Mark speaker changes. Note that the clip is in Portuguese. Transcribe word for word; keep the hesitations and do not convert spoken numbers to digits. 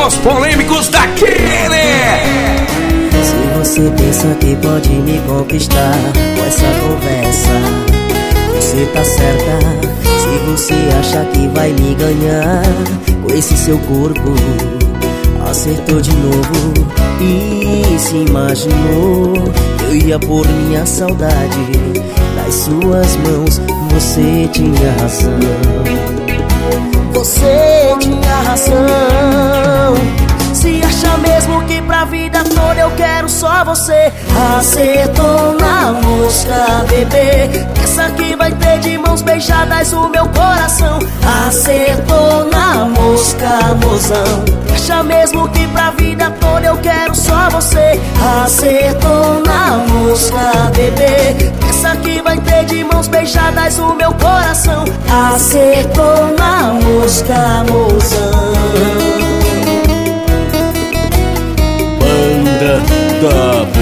Speaker 1: os polêmicos daquele.
Speaker 2: Se você pensa que pode me conquistar com essa conversa, você tá certa. Se você acha que vai me ganhar com esse seu corpo, acertou de novo e se imaginou que eu ia pôr minha saudade nas suas mãos. Você tinha razão, você tinha razão. Se acha mesmo que pra vida toda eu quero só você, acertou na mosca, bebê. Essa aqui vai ter de mãos beijadas o meu coração. Acertou na mosca, mozão. Acha mesmo que pra vida toda eu quero só você, acertou na mosca, bebê. Essa aqui vai ter de mãos beijadas o meu coração. Acertou na mosca, mozão.
Speaker 1: Banda da